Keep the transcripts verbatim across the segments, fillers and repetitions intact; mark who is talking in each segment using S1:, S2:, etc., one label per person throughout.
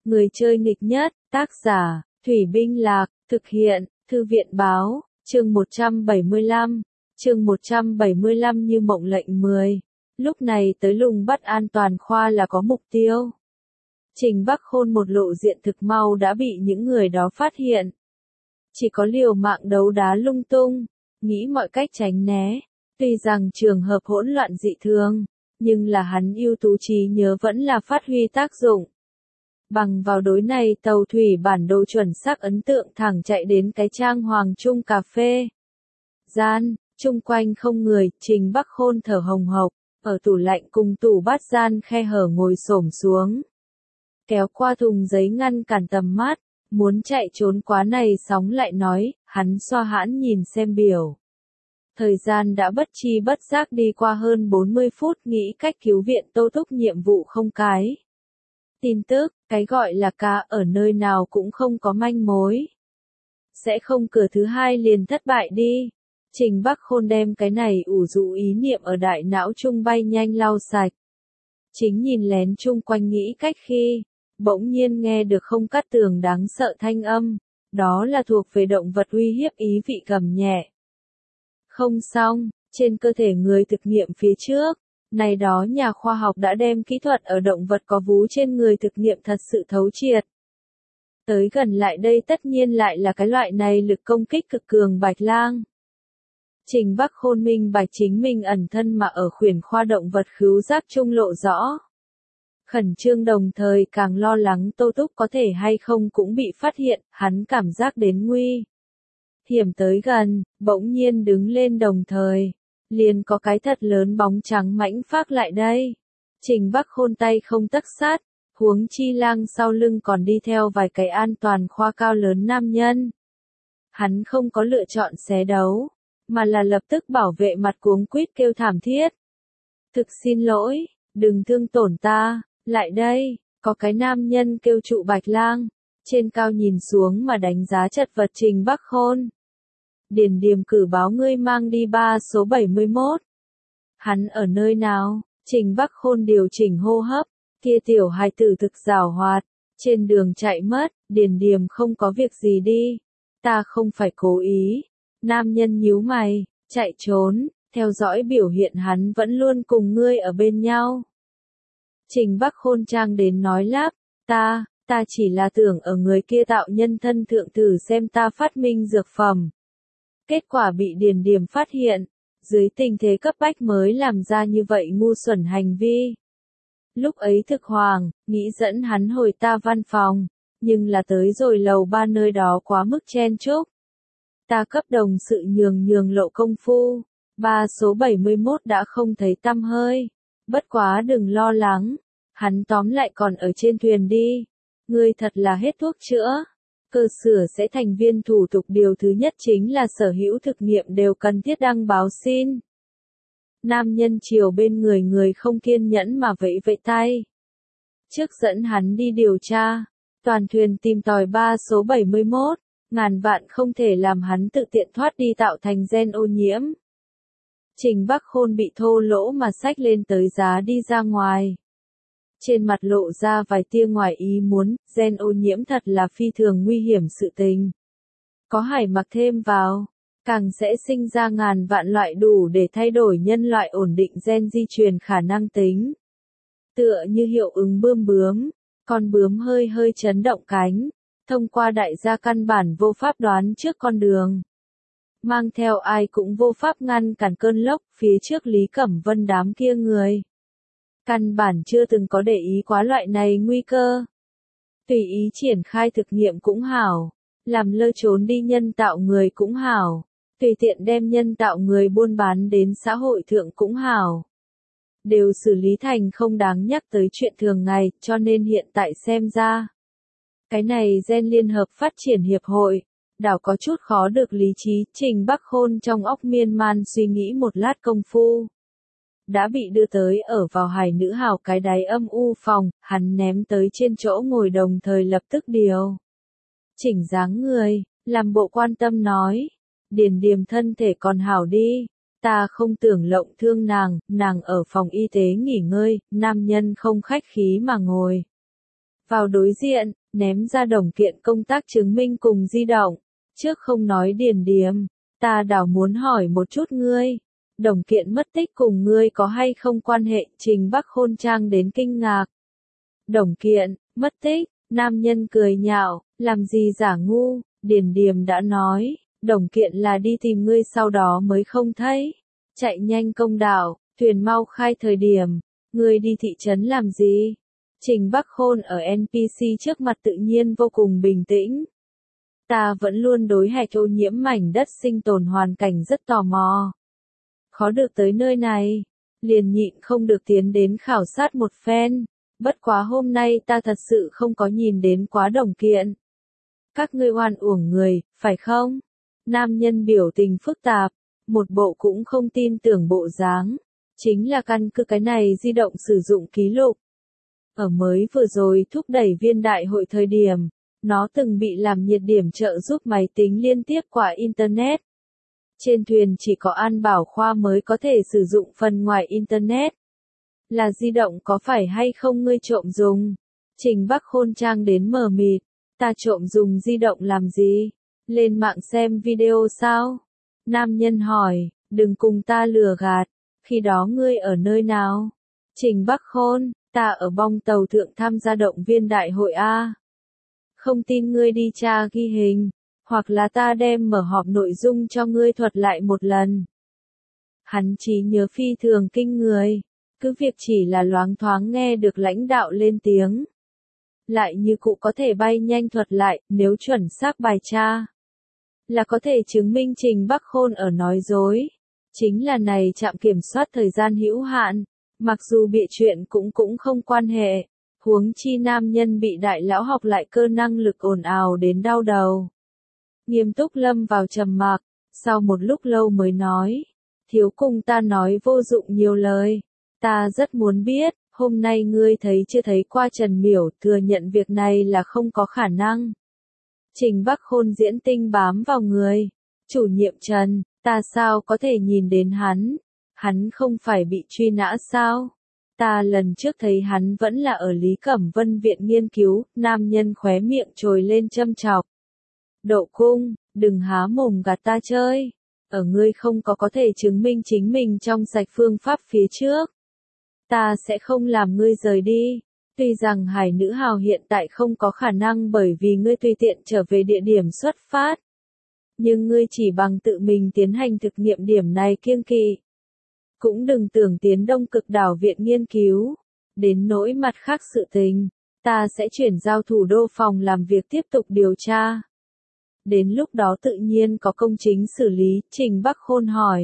S1: Người chơi nghịch nhất, tác giả, Thủy Binh Lạc, thực hiện, Thư viện Báo, chương một trăm bảy mươi lăm, chương một trăm bảy mươi lăm như mộng lệnh mười. Lúc này tới Lùng Bắt An Toàn Khoa là có mục tiêu. Trình Bắc Khôn một lộ diện thực mau đã bị những người đó phát hiện. Chỉ có liều mạng đấu đá lung tung, nghĩ mọi cách tránh né. Tuy rằng trường hợp hỗn loạn dị thường, nhưng là hắn ưu tú trí nhớ vẫn là phát huy tác dụng. Bằng vào đối này tàu thủy bản đồ chuẩn xác ấn tượng thẳng chạy đến cái trang Hoàng Trung cà phê. Gian, chung quanh không người, Trình Bắc Khôn thở hồng hộc, ở tủ lạnh cùng tủ bát gian khe hở ngồi xổm xuống. Kéo qua thùng giấy ngăn cản tầm mắt, muốn chạy trốn quá này sóng lại nói, hắn xoa hãn nhìn xem biểu. Thời gian đã bất chi bất giác đi qua hơn bốn mươi phút nghĩ cách cứu viện Tô Thúc nhiệm vụ không cái. Tin tức, cái gọi là cá ở nơi nào cũng không có manh mối. Sẽ không cửa thứ hai liền thất bại đi. Trình Bắc Khôn đem cái này ủ rũ ý niệm ở đại não trung bay nhanh lau sạch. Chính nhìn lén chung quanh nghĩ cách khi, bỗng nhiên nghe được không cắt tường đáng sợ thanh âm. Đó là thuộc về động vật uy hiếp ý vị gầm nhẹ. Không xong, trên cơ thể người thực nghiệm phía trước. Này đó nhà khoa học đã đem kỹ thuật ở động vật có vú trên người thực nghiệm thật sự thấu triệt. Tới gần lại đây tất nhiên lại là cái loại này lực công kích cực cường bạch lang. Trình Bắc Khôn minh bạch chính mình ẩn thân mà ở khuyển khoa động vật khứu giác trung lộ rõ. Khẩn trương đồng thời càng lo lắng Tô Túc có thể hay không cũng bị phát hiện, hắn cảm giác đến nguy hiểm tới gần, bỗng nhiên đứng lên đồng thời. Liền có cái thật lớn bóng trắng mãnh phác lại đây. Trình Bắc Khôn tay không tấc sát, huống chi lang sau lưng còn đi theo vài cái an toàn khoa cao lớn nam nhân. Hắn không có lựa chọn xé đấu, mà là lập tức bảo vệ mặt cuống quýt kêu thảm thiết. Thực xin lỗi, đừng thương tổn ta, lại đây, có cái nam nhân kêu trụ bạch lang, trên cao nhìn xuống mà đánh giá chật vật Trình Bắc Khôn. Điền Điềm cử báo ngươi mang đi ba số bảy mươi mốt. Hắn ở nơi nào? Trình Bắc Khôn điều chỉnh hô hấp, kia tiểu hài tử thực giảo hoạt, trên đường chạy mất, Điền Điềm không có việc gì đi. Ta không phải cố ý. Nam nhân nhíu mày, chạy trốn, theo dõi biểu hiện hắn vẫn luôn cùng ngươi ở bên nhau. Trình Bắc Khôn trang đến nói lắp, ta, ta chỉ là tưởng ở người kia tạo nhân thân thượng thử xem ta phát minh dược phẩm. Kết quả bị Điền Điềm phát hiện, dưới tình thế cấp bách mới làm ra như vậy ngu xuẩn hành vi. Lúc ấy thực hoàng, nghĩ dẫn hắn hồi ta văn phòng, nhưng là tới rồi lầu ba nơi đó quá mức chen chúc. Ta cấp đồng sự nhường nhường lộ công phu, ba số bảy mươi mốt đã không thấy tăm hơi. Bất quá đừng lo lắng, hắn tóm lại còn ở trên thuyền đi. Ngươi thật là hết thuốc chữa. Cơ sở sẽ thành viên thủ tục điều thứ nhất chính là sở hữu thực nghiệm đều cần thiết đăng báo xin. Nam nhân chiều bên người người không kiên nhẫn mà vẫy vẫy tay. Trước dẫn hắn đi điều tra, toàn thuyền tìm tòi ba số bảy mươi mốt, ngàn vạn không thể làm hắn tự tiện thoát đi tạo thành gen ô nhiễm. Trình Bắc Khôn bị thô lỗ mà xách lên tới giá đi ra ngoài. Trên mặt lộ ra vài tia ngoài ý muốn, gen ô nhiễm thật là phi thường nguy hiểm sự tình. Có hải mặc thêm vào, càng sẽ sinh ra ngàn vạn loại đủ để thay đổi nhân loại ổn định gen di truyền khả năng tính. Tựa như hiệu ứng bươm bướm, con bướm hơi hơi chấn động cánh, thông qua đại gia căn bản vô pháp đoán trước con đường. Mang theo ai cũng vô pháp ngăn cản cơn lốc phía trước Lý Cẩm Vân đám kia người. Căn bản chưa từng có để ý quá loại này nguy cơ. Tùy ý triển khai thực nghiệm cũng hảo, làm lơ trốn đi nhân tạo người cũng hảo, tùy tiện đem nhân tạo người buôn bán đến xã hội thượng cũng hảo. Đều xử lý thành không đáng nhắc tới chuyện thường ngày, cho nên hiện tại xem ra. Cái này gen liên hợp phát triển hiệp hội, đảo có chút khó được lý trí. Trình Bắc Khôn trong óc miên man suy nghĩ một lát công phu. Đã bị đưa tới ở vào hải nữ hào cái đáy âm u phòng, hắn ném tới trên chỗ ngồi đồng thời lập tức điều. Chỉnh dáng người, làm bộ quan tâm nói. Điền Điềm thân thể còn hảo đi. Ta không tưởng lộng thương nàng, nàng ở phòng y tế nghỉ ngơi, nam nhân không khách khí mà ngồi. vào đối diện, ném ra đồng kiện công tác chứng minh cùng di động. Trước không nói Điền Điềm, ta đảo muốn hỏi một chút ngươi. Đồng kiện mất tích cùng ngươi có hay không quan hệ? Trình Bắc Khôn trang đến kinh ngạc. Đồng kiện, mất tích, nam nhân cười nhạo, làm gì giả ngu, Điền Điềm đã nói, đồng kiện là đi tìm ngươi sau đó mới không thấy. Chạy nhanh công đạo, thuyền mau khai thời điểm, ngươi đi thị trấn làm gì? Trình Bắc Khôn ở en pê xê trước mặt tự nhiên vô cùng bình tĩnh. Ta vẫn luôn đối hạch ô nhiễm mảnh đất sinh tồn hoàn cảnh rất tò mò. Khó được tới nơi này, liền nhịn không được tiến đến khảo sát một phen. Bất quá hôm nay ta thật sự không có nhìn đến quá đồng kiện. Các ngươi oan uổng người, phải không? Nam nhân biểu tình phức tạp, một bộ cũng không tin tưởng bộ dáng. Chính là căn cứ cái này di động sử dụng ký lục. Ở mới vừa rồi thúc đẩy viên đại hội thời điểm, nó từng bị làm nhiệt điểm trợ giúp máy tính liên tiếp qua Internet. Trên thuyền chỉ có An Bảo Khoa mới có thể sử dụng phần ngoài Internet. Là di động có phải hay không ngươi trộm dùng? Trình Bắc Khôn trang đến mờ mịt. Ta trộm dùng di động làm gì? Lên mạng xem video sao? Nam nhân hỏi, đừng cùng ta lừa gạt. Khi đó ngươi ở nơi nào? Trình Bắc Khôn, ta ở bong tàu thượng tham gia động viên đại hội A. Không tin ngươi đi tra ghi hình, hoặc là ta đem mở họp nội dung cho ngươi thuật lại một lần. Hắn trí nhớ phi thường kinh người, cứ việc chỉ là loáng thoáng nghe được lãnh đạo lên tiếng. Lại như cụ có thể bay nhanh thuật lại, nếu chuẩn xác bài tra. Là có thể chứng minh Trình Bắc Khôn ở nói dối. Chính là này trạm kiểm soát thời gian hữu hạn, mặc dù bịa chuyện cũng cũng không quan hệ. Huống chi nam nhân bị đại lão học lại cơ năng lực ồn ào đến đau đầu. Nghiêm túc lâm vào trầm mặc, sau một lúc lâu mới nói. Thiếu cùng ta nói vô dụng nhiều lời. Ta rất muốn biết, hôm nay ngươi thấy chưa thấy qua Trần Miểu thừa nhận việc này là không có khả năng. Trình Bắc Khôn diễn tinh bám vào người. Chủ nhiệm Trần, ta sao có thể nhìn đến hắn? Hắn không phải bị truy nã sao? Ta lần trước thấy hắn vẫn là ở Lý Cẩm Vân Viện Nghiên cứu, nam nhân khóe miệng trồi lên châm chọc. Độ cung, đừng há mồm gạt ta chơi. Ở ngươi không có có thể chứng minh chính mình trong sạch phương pháp phía trước. Ta sẽ không làm ngươi rời đi. Tuy rằng hải nữ hào hiện tại không có khả năng bởi vì ngươi tùy tiện trở về địa điểm xuất phát. Nhưng ngươi chỉ bằng tự mình tiến hành thực nghiệm điểm này kiêng kỵ. Cũng đừng tưởng tiến Đông Cực Đảo Viện Nghiên cứu. Đến nỗi mặt khác sự tình, ta sẽ chuyển giao thủ đô phòng làm việc tiếp tục điều tra. Đến lúc đó tự nhiên có công chính xử lý, Trình Bắc Khôn hỏi.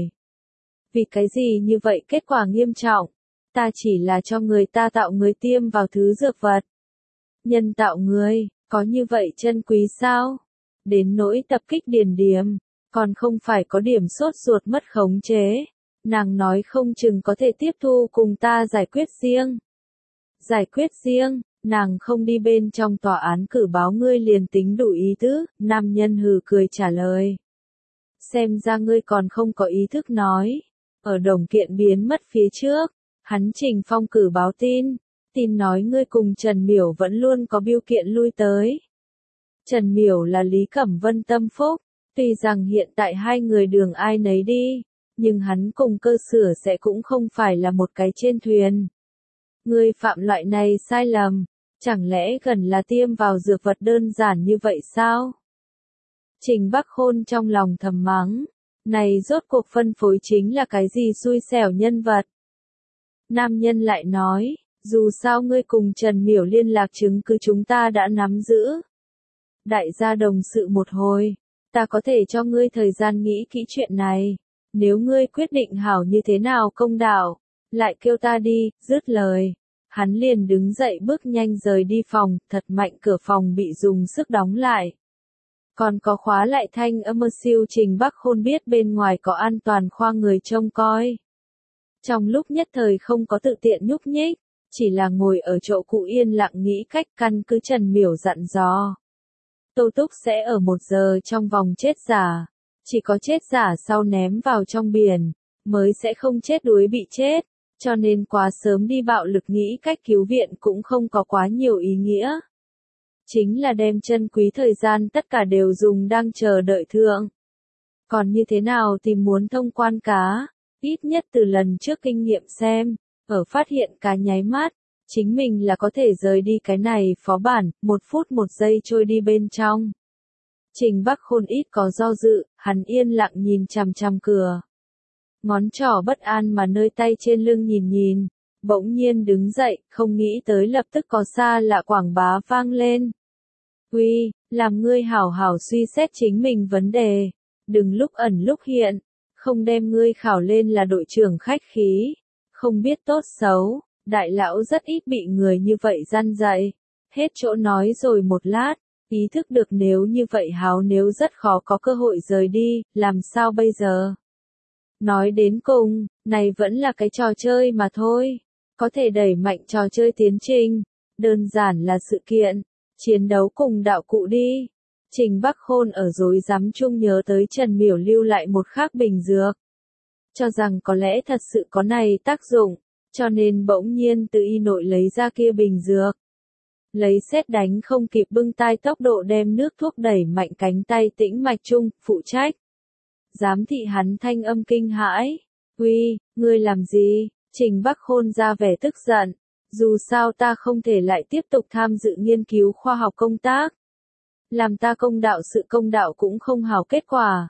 S1: Vì cái gì như vậy kết quả nghiêm trọng? Ta chỉ là cho người ta tạo người tiêm vào thứ dược vật. Nhân tạo người, có như vậy chân quý sao? Đến nỗi tập kích Điền Điềm, còn không phải có điểm sốt ruột mất khống chế. Nàng nói không chừng có thể tiếp thu cùng ta giải quyết riêng. Giải quyết riêng, nàng không đi bên trong tòa án cử báo ngươi liền tính đủ ý tứ, nam nhân hừ cười trả lời. Xem ra ngươi còn không có ý thức nói. Ở đồng kiện biến mất phía trước, hắn Trình Phong cử báo tin, tin nói ngươi cùng Trần Miểu vẫn luôn có biêu kiện lui tới. Trần Miểu là Lý Cẩm Vân tâm phúc, tuy rằng hiện tại hai người đường ai nấy đi, nhưng hắn cùng cơ sửa sẽ cũng không phải là một cái trên thuyền. Ngươi phạm loại này sai lầm, chẳng lẽ gần là tiêm vào dược vật đơn giản như vậy sao? Trình Bắc Khôn trong lòng thầm mắng, này rốt cuộc phân phối chính là cái gì xui xẻo nhân vật. Nam nhân lại nói, dù sao ngươi cùng Trần Miểu liên lạc chứng cứ chúng ta đã nắm giữ. Đại gia đồng sự một hồi, ta có thể cho ngươi thời gian nghĩ kỹ chuyện này. Nếu ngươi quyết định hảo như thế nào công đạo, lại kêu ta đi, dứt lời. Hắn liền đứng dậy bước nhanh rời đi phòng, thật mạnh cửa phòng bị dùng sức đóng lại. Còn có khóa lại thanh âm siêu Trình Bắc Khôn biết bên ngoài có an toàn khoa người trông coi. Trong lúc nhất thời không có tự tiện nhúc nhích, chỉ là ngồi ở chỗ cũ yên lặng nghĩ cách căn cứ Trần Miểu dặn dò. Tô Túc sẽ ở một giờ trong vòng chết giả. Chỉ có chết giả sau ném vào trong biển, mới sẽ không chết đuối bị chết, cho nên quá sớm đi bạo lực nghĩ cách cứu viện cũng không có quá nhiều ý nghĩa. chính là đem chân quý thời gian tất cả đều dùng đang chờ đợi thượng. Còn như thế nào tìm muốn thông quan cá, ít nhất từ lần trước kinh nghiệm xem, ở phát hiện cá nháy mắt, chính mình là có thể rời đi cái này phó bản, một phút một giây trôi đi bên trong. Trình Bắc Khôn ít có do dự, hắn yên lặng nhìn chằm chằm cửa. Ngón trỏ bất an mà nơi tay trên lưng nhìn nhìn, bỗng nhiên đứng dậy, không nghĩ tới lập tức có xa lạ quảng bá vang lên. Uy, làm ngươi hảo hảo suy xét chính mình vấn đề, đừng lúc ẩn lúc hiện, không đem ngươi khảo lên là đội trưởng khách khí, không biết tốt xấu, đại lão rất ít bị người như vậy gian dạy. Hết chỗ nói rồi một lát, ý thức được nếu như vậy háo nếu rất khó có cơ hội rời đi, làm sao bây giờ? Nói đến cùng, này vẫn là cái trò chơi mà thôi, có thể đẩy mạnh trò chơi tiến trình, đơn giản là sự kiện, chiến đấu cùng đạo cụ đi. Trình Bắc Khôn ở rối rắm chung nhớ tới Trần Miểu lưu lại một khác bình dược. Cho rằng có lẽ thật sự có này tác dụng, cho nên bỗng nhiên từ y nội lấy ra kia bình dược. Lấy sét đánh không kịp bưng tay tốc độ đem nước thuốc đẩy mạnh cánh tay tĩnh mạch chung, phụ trách. Giám thị hắn thanh âm kinh hãi. Uy, ngươi làm gì? Trình Bắc Khôn ra vẻ tức giận. Dù sao ta không thể lại tiếp tục tham dự nghiên cứu khoa học công tác. Làm ta công đạo sự công đạo cũng không hào kết quả.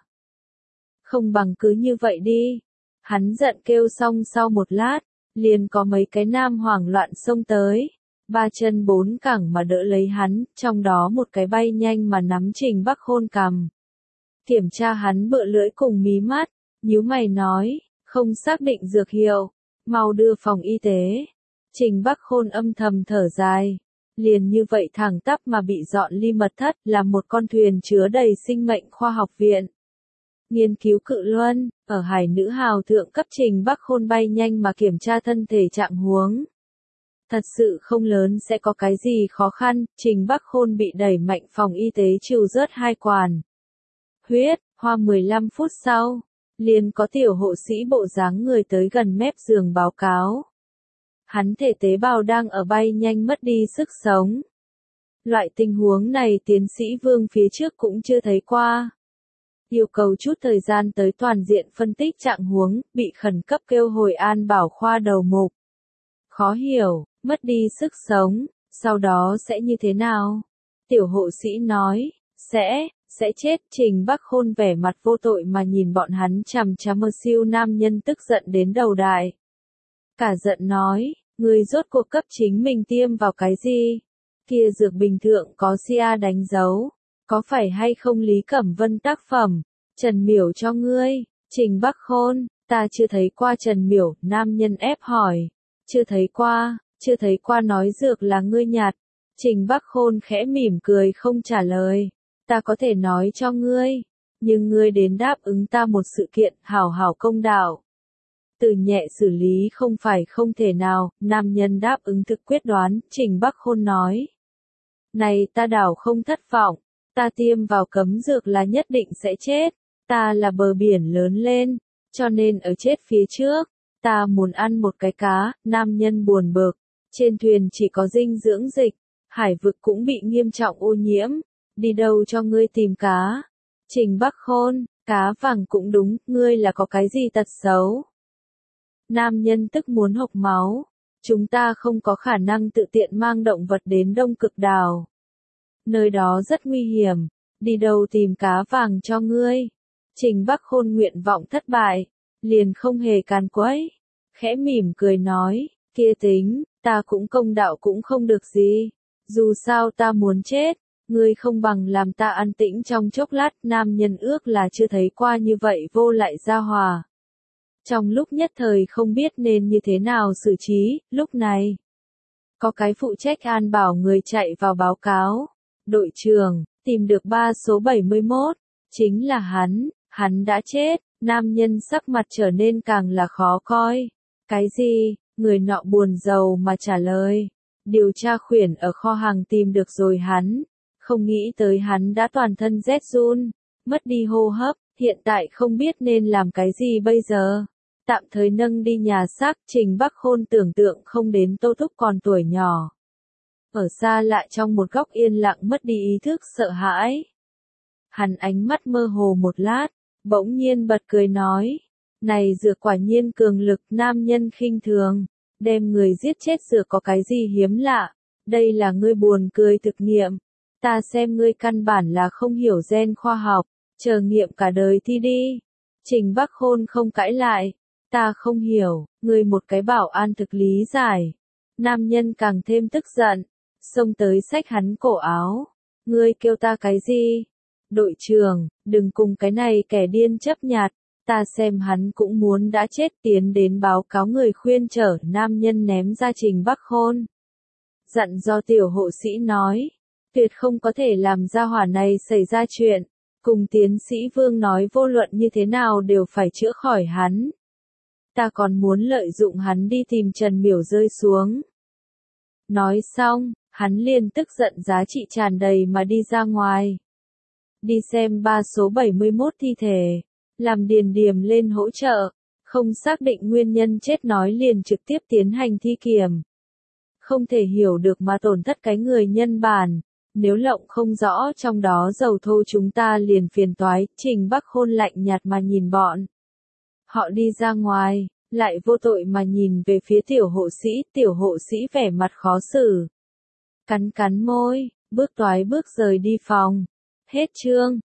S1: Không bằng cứ như vậy đi. Hắn giận kêu xong sau một lát, liền có mấy cái nam hoảng loạn xông tới. Ba chân bốn cẳng mà đỡ lấy hắn, trong đó một cái bay nhanh mà nắm Trình Bắc Khôn cằm. Kiểm tra hắn bựa lưỡi cùng mí mắt, nhíu mày nói, không xác định dược hiệu, mau đưa phòng y tế. Trình Bắc Khôn âm thầm thở dài, liền như vậy thẳng tắp mà bị dọn ly mật thất là một con thuyền chứa đầy sinh mệnh khoa học viện. Nghiên cứu cự luân, ở hải nữ hào thượng cấp Trình Bắc Khôn bay nhanh mà kiểm tra thân thể trạng huống. Thật sự không lớn sẽ có cái gì khó khăn, Trình Bắc Khôn bị đẩy mạnh phòng y tế trừ rớt hai quản. Huyết, hoa mười lăm phút sau, liền có tiểu hộ sĩ bộ dáng người tới gần mép giường báo cáo. Hắn thể tế bào đang ở bay nhanh mất đi sức sống. Loại tình huống này tiến sĩ Vương phía trước cũng chưa thấy qua. Yêu cầu chút thời gian tới toàn diện phân tích trạng huống, bị khẩn cấp kêu hồi an bảo khoa đầu mục. Khó hiểu, mất đi sức sống, sau đó sẽ như thế nào? Tiểu hộ sĩ nói, sẽ, sẽ chết. Trình Bắc Khôn vẻ mặt vô tội mà nhìn bọn hắn chằm chằm mơ siêu nam nhân tức giận đến đầu đại. Cả giận nói, người rốt cuộc cấp chính mình tiêm vào cái gì? Kia dược bình thượng có xê a đánh dấu, có phải hay không Lý Cẩm Vân tác phẩm? Trần Miểu cho ngươi. Trình Bắc Khôn, ta chưa thấy qua Trần Miểu, nam nhân ép hỏi. Chưa thấy qua, chưa thấy qua nói dược là ngươi nhạt. Trình Bắc Khôn khẽ mỉm cười không trả lời. Ta có thể nói cho ngươi, nhưng ngươi đến đáp ứng ta một sự kiện, hảo hảo công đạo. Từ nhẹ xử lý không phải không thể nào, nam nhân đáp ứng thực quyết đoán, Trình Bắc Khôn nói. Này ta đảo không thất vọng, ta tiêm vào cấm dược là nhất định sẽ chết, ta là bờ biển lớn lên, cho nên ở chết phía trước, ta muốn ăn một cái cá, nam nhân buồn bực, trên thuyền chỉ có dinh dưỡng dịch, hải vực cũng bị nghiêm trọng ô nhiễm, đi đâu cho ngươi tìm cá. Trình Bắc Khôn, cá vàng cũng đúng, ngươi là có cái gì tật xấu. Nam nhân tức muốn hộc máu, chúng ta không có khả năng tự tiện mang động vật đến Đông Cực Đảo. Nơi đó rất nguy hiểm, đi đâu tìm cá vàng cho ngươi. Trình Bắc Khôn nguyện vọng thất bại, liền không hề càn quấy, khẽ mỉm cười nói, kia tính, ta cũng công đạo cũng không được gì, dù sao ta muốn chết, ngươi không bằng làm ta an tĩnh trong chốc lát. Nam nhân ước là chưa thấy qua như vậy vô lại gia hòa. Trong lúc nhất thời không biết nên như thế nào xử trí, lúc này, có cái phụ trách an bảo người chạy vào báo cáo, đội trưởng, tìm được ba số bảy mươi mốt, chính là hắn, hắn đã chết. Nam nhân sắc mặt trở nên càng là khó coi. Cái gì? Người nọ buồn rầu mà trả lời. Điều tra khuyển ở kho hàng tìm được rồi hắn. Không nghĩ tới hắn đã toàn thân rét run, mất đi hô hấp, hiện tại không biết nên làm cái gì bây giờ. Tạm thời nâng đi nhà xác. Trình Bắc Khôn tưởng tượng không đến Tô Thúc còn tuổi nhỏ. ở xa lại trong một góc yên lặng mất đi ý thức sợ hãi. Hắn ánh mắt mơ hồ một lát, bỗng nhiên bật cười nói, này dược quả nhiên cường lực, nam nhân khinh thường, đem người giết chết dược có cái gì hiếm lạ, đây là ngươi buồn cười thực nghiệm, ta xem ngươi căn bản là không hiểu gen khoa học, chờ nghiệm cả đời thi đi. Trình Bắc Khôn không cãi lại, ta không hiểu, ngươi một cái bảo an thực lý giải. Nam nhân càng thêm tức giận, xông tới xách hắn cổ áo, ngươi kêu ta cái gì? Đội trưởng, đừng cùng cái này kẻ điên chấp nhặt, ta xem hắn cũng muốn đã chết, tiến đến báo cáo người khuyên trở, nam nhân ném ra Trình Bắc Khôn. Dặn do tiểu hộ sĩ nói, tuyệt không có thể làm ra hỏa này xảy ra chuyện, cùng tiến sĩ Vương nói vô luận như thế nào đều phải chữa khỏi hắn. Ta còn muốn lợi dụng hắn đi tìm Trần Miểu rơi xuống. Nói xong, hắn liền tức giận giá trị tràn đầy mà đi ra ngoài. Đi xem ba số bảy mươi mốt thi thể, làm Điền Điềm lên hỗ trợ, không xác định nguyên nhân chết nói liền trực tiếp tiến hành thi kiểm. Không thể hiểu được mà tổn thất cái người nhân bản, nếu lộng không rõ trong đó dầu thô chúng ta liền phiền toái. Trình Bắc Khôn lạnh nhạt mà nhìn bọn. Họ đi ra ngoài, lại vô tội mà nhìn về phía tiểu hộ sĩ, tiểu hộ sĩ vẻ mặt khó xử. Cắn cắn môi, bước toái bước rời đi phòng. Hết chương.